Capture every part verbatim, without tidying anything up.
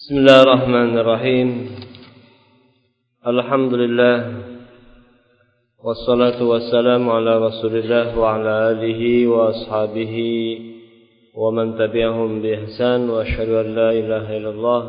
Bismillahirrahmanirrahim. Alhamdulillah. Wassalatu wassalamu ala Rasulillah wa ala alihi wa ashabihi wa man tabi'ahum bi ihsan wa asyhadu an la ilaha illallah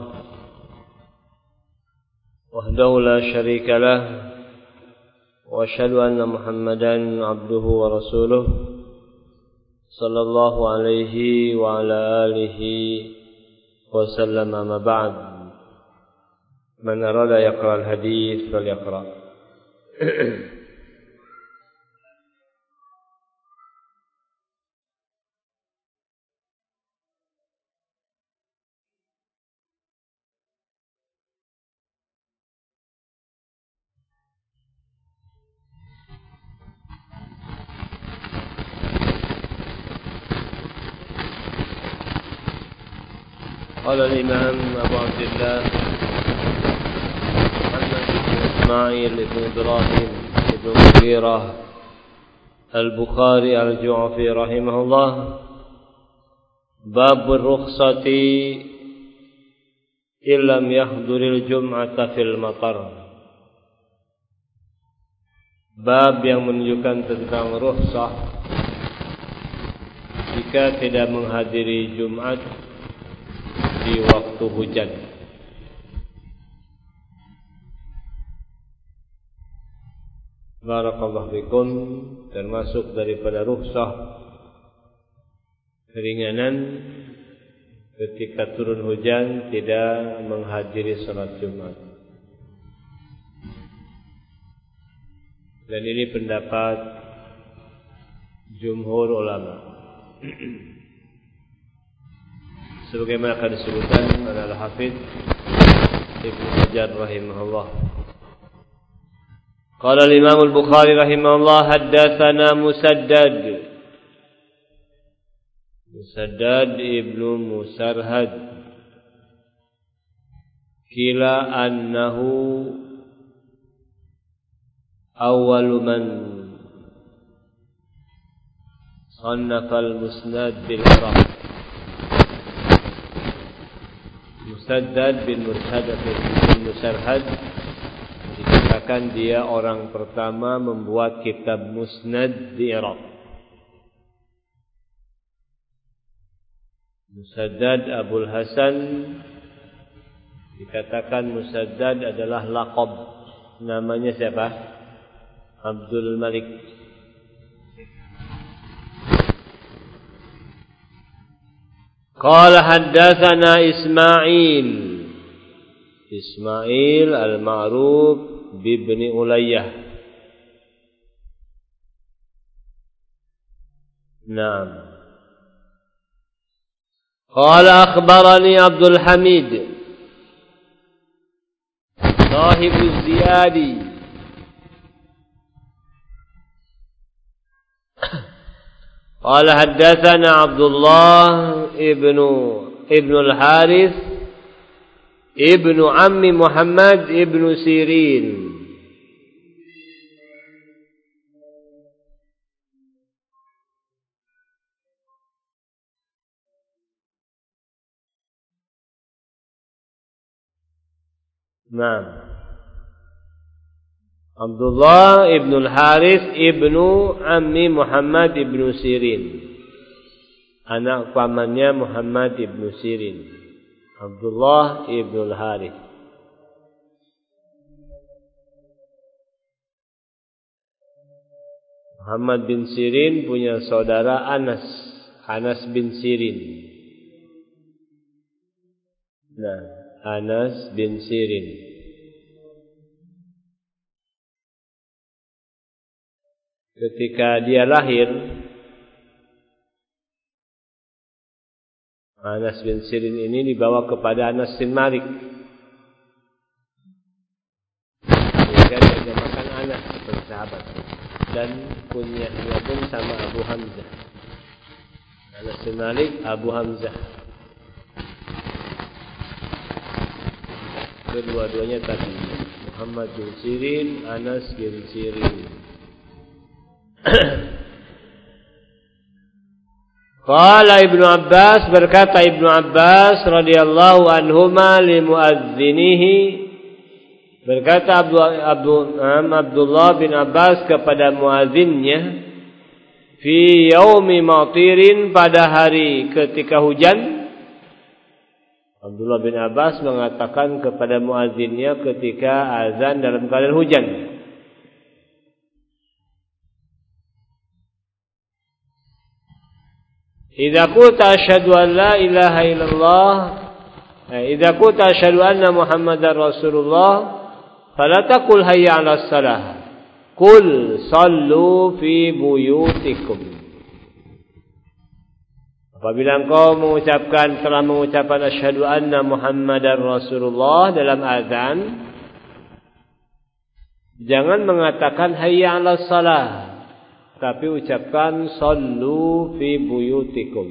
wahdahu la syarika lah wa asyhadu anna Muhammadan abduhu wa rasuluh sallallahu alaihi wa ala alihi وسلم ما بعد من أراد يقرأ الحديث فليقرأ. قال الإمام أبو عبد الله محمد بن إسماعيل بن إبراهيم بن مغيرة البخاري الجعفي رحمه الله باب الرخصة إن لم يحضر الجمعة في المطر. Bab yang menunjukkan tentang rukhsah jika tidak menghadiri Jumat di waktu hujan. Barakallahu fikum. Termasuk daripada rukhsah keringanan ketika turun hujan tidak menghadiri salat Jumat. Dan ini pendapat jumhur ulama. Sebagaimana akan disebutkan oleh Al-Hafidz Ibnu Hajar rahimahullah. Qala al-Imam al-Bukhari rahimahullah haddatsana Musaddad Musaddad ibnu Musarhad kila annahu awwalu man sannafa al-musnad bil Iraq. Musaddad bin Musarhad bin Musarhad dikatakan dia orang pertama membuat kitab musnad di Iraq. Musaddad Abul Hasan dikatakan Musaddad adalah laqab, namanya siapa? Abdul Malik. Qala haddatsana Ismail Ismail al-Ma'ruf bibni Ulayyah. Naam. Qala akhbarani Abdul Hamid Sahib az-Ziyadi قال حدثنا عبد الله ابن ابن الحارث ابن عم محمد ابن سيرين نعم عبد الله ابن الحارث ابن عمي محمد ابن سيرين, anak pamannya Muhammad ibnu Sirin, Abdullah ibn al-Harith. Muhammad bin Sirin punya saudara Anas, Anas bin Sirin. Nah, Anas bin Sirin. Ketika dia lahir, Anas bin Sirin ini dibawa kepada Anas bin Malik, sehingga dia dinamakan Anas, bersahabat. Dan kunyahnya pun sama Abu Hamzah. Anas bin Malik, Abu Hamzah. Kedua-duanya tadi Muhammad bin Sirin, Anas bin Sirin. Qala Ibnu Abbas, berkata Ibnu Abbas radhiyallahu anhuma li muadzinihi, berkata Abdul, Abdul, Abdullah bin Abbas kepada muazzinnya, fi yaumi matirin, pada hari ketika hujan. Abdullah bin Abbas mengatakan kepada muazzinnya ketika azan dalam keadaan hujan. Idza qulta asyhadu an la ilaha illallah, idza qulta asyhadu anna Muhammadar Rasulullah, fala taqul hayya 'alas shalah, qul sallu fi buyutikum. Apabila engkau mengucapkan telah mengucapkan asyhadu anna Muhammadar Rasulullah dalam azan, jangan mengatakan hayya 'alas shalah, tapi ucapkan sallu fi buyutikum.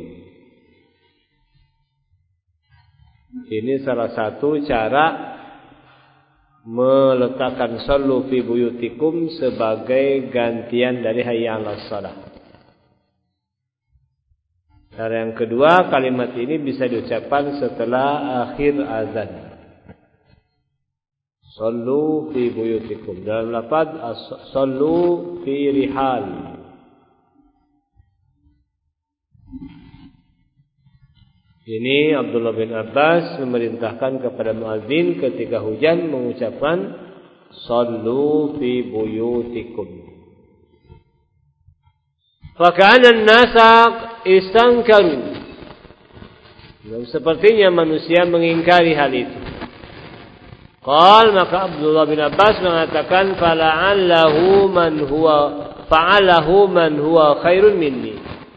Ini salah satu cara meletakkan sallu fi buyutikum sebagai gantian dari hayya 'alas shalah. Cara yang kedua, kalimat ini bisa diucapkan setelah akhir azan. Sallu fi buyutikum, dalam lafaz sallu fi rihal. Ini Abdullah bin Abbas memerintahkan kepada muadzin ketika hujan mengucapkan sallu fi buyutikum. Faka'ana an-nasa istankaru, sepertinya manusia mengingkari hal itu. Qal, maka Abdullah bin Abbas mengatakan fala'allahu man huwa fa'alahu man huwa khairun minni,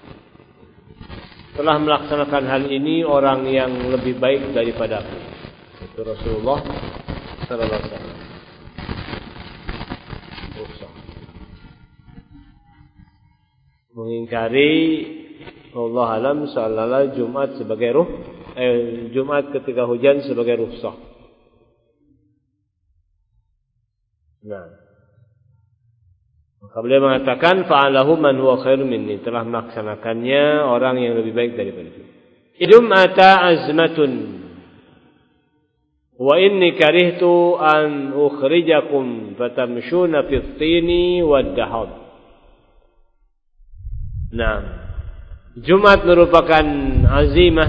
telah melaksanakan hal ini orang yang lebih baik daripadaku, itu Rasulullah sallallahu alaihi wasallam. Mengingkari Allah alam seolah-olah Jumat sebagai ruh, eh, Jumat ketika hujan sebagai rukhsah. Nah, maka beliau mengatakan fa'alahu man huwa khairun minni, telah melaksanakannya orang yang lebih baik daripada itu. Idum ata azmatun wa inni karihtu an ukhrijakum fatamshuna fit tini wad dahab. Nah, Jumat merupakan azimah,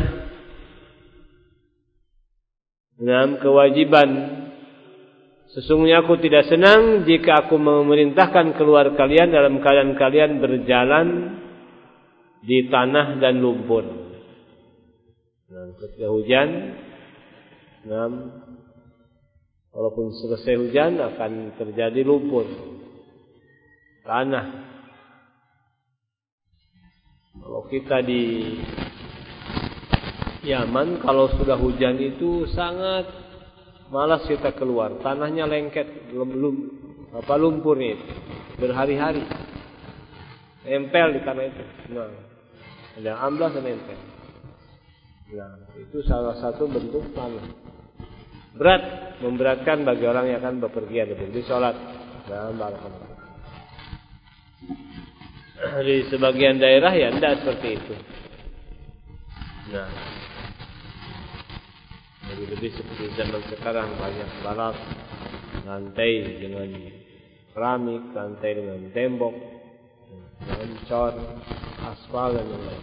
nah, kewajiban. Sesungguhnya aku tidak senang jika aku memerintahkan keluar kalian dalam keadaan kalian berjalan di tanah dan lumpur. Nah, ketika hujan, nah, walaupun selesai hujan akan terjadi lumpur, tanah. Kalau kita di Yaman, kalau sudah hujan itu sangat malas kita keluar, tanahnya lengket, belum apa lumpurnya itu berhari-hari nempel di tanah itu. Nah, ada amblas dan nempel. Nah, itu salah satu bentuk tanah berat, memberatkan bagi orang yang akan bepergian di sholat. Nah, barakallahu. Di sebagian daerah ya tidak seperti itu. Nah, lebih-lebih seperti zaman sekarang, banyak barat, lantai dengan keramik, lantai dengan tembok, dengan cor, aspal dan lain-lain.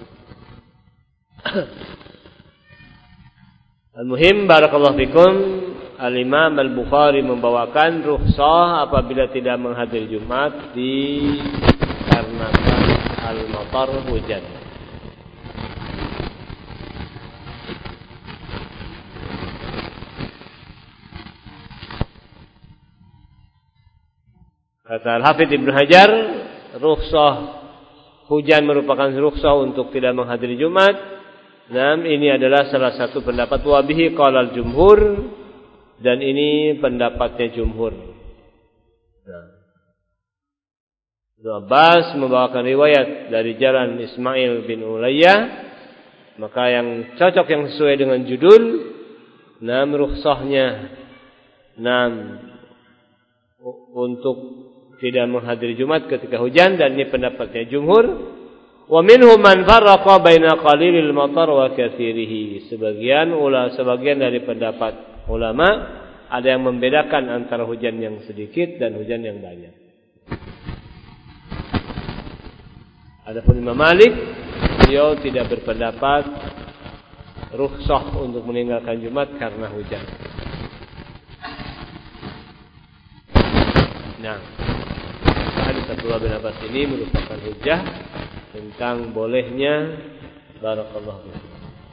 Al-muhim, barakallahu fikum, Al-Imam Al-Bukhari membawakan rukhsah apabila tidak menghadiri Jumat dikarenakan al-matar, hujan. Kata Al-Hafidz Ibnu Hajar, rukhsah hujan merupakan rukhsah untuk tidak menghadiri Jumat. Dan ini adalah salah satu pendapat wabihi qala al-jumhur, dan ini pendapatnya jumhur. Nah, Ibnu Abbas membawakan riwayat dari jalan Ismail bin Ulayyah, maka yang cocok, yang sesuai dengan judul, nam rukhsahnya nam untuk tidak menghadiri Jumat ketika hujan, dan ini pendapatnya jumhur. Wa minhum man farraqa baina qalilil matar wa katsirihi. Sebagian ula sebagian dari pendapat ulama ada yang membedakan antara hujan yang sedikit dan hujan yang banyak. Adapun Imam Malik, beliau tidak berpendapat rukhsah untuk meninggalkan Jumat karena hujan. Nah, hadis Abdullah bin Abbas ini merupakan hujjah tentang bolehnya barakallahu fikum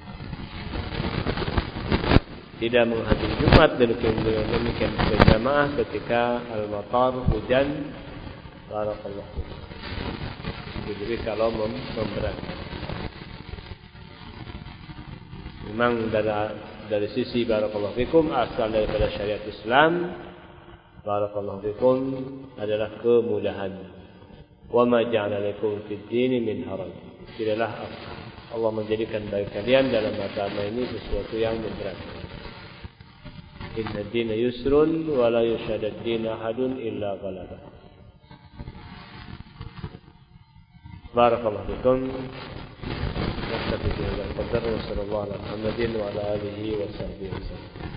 tidak menghadiri Jumat dan demikian berjamaah ketika al-matar hujan barakallahu fikum. Jadi kalau mem- memberatkan, memang dari, dari sisi barakallahu fikum asal daripada syariat Islam barakallahu fikum adalah kemudahan. Wa ma ja'ala lakum fid dini min haraj. Tidaklah Allah menjadikan bagi kalian dalam agama ini sesuatu yang memberatkan. Inna dina yusrun wa la yushadad dina ahadun illa ghalabah. Barakallahu fikum. Nastaghfirullaha wa nastaghfiruh. Sallallahu alaihi wa sallam wa ala alihi wa sahbihi wasallam.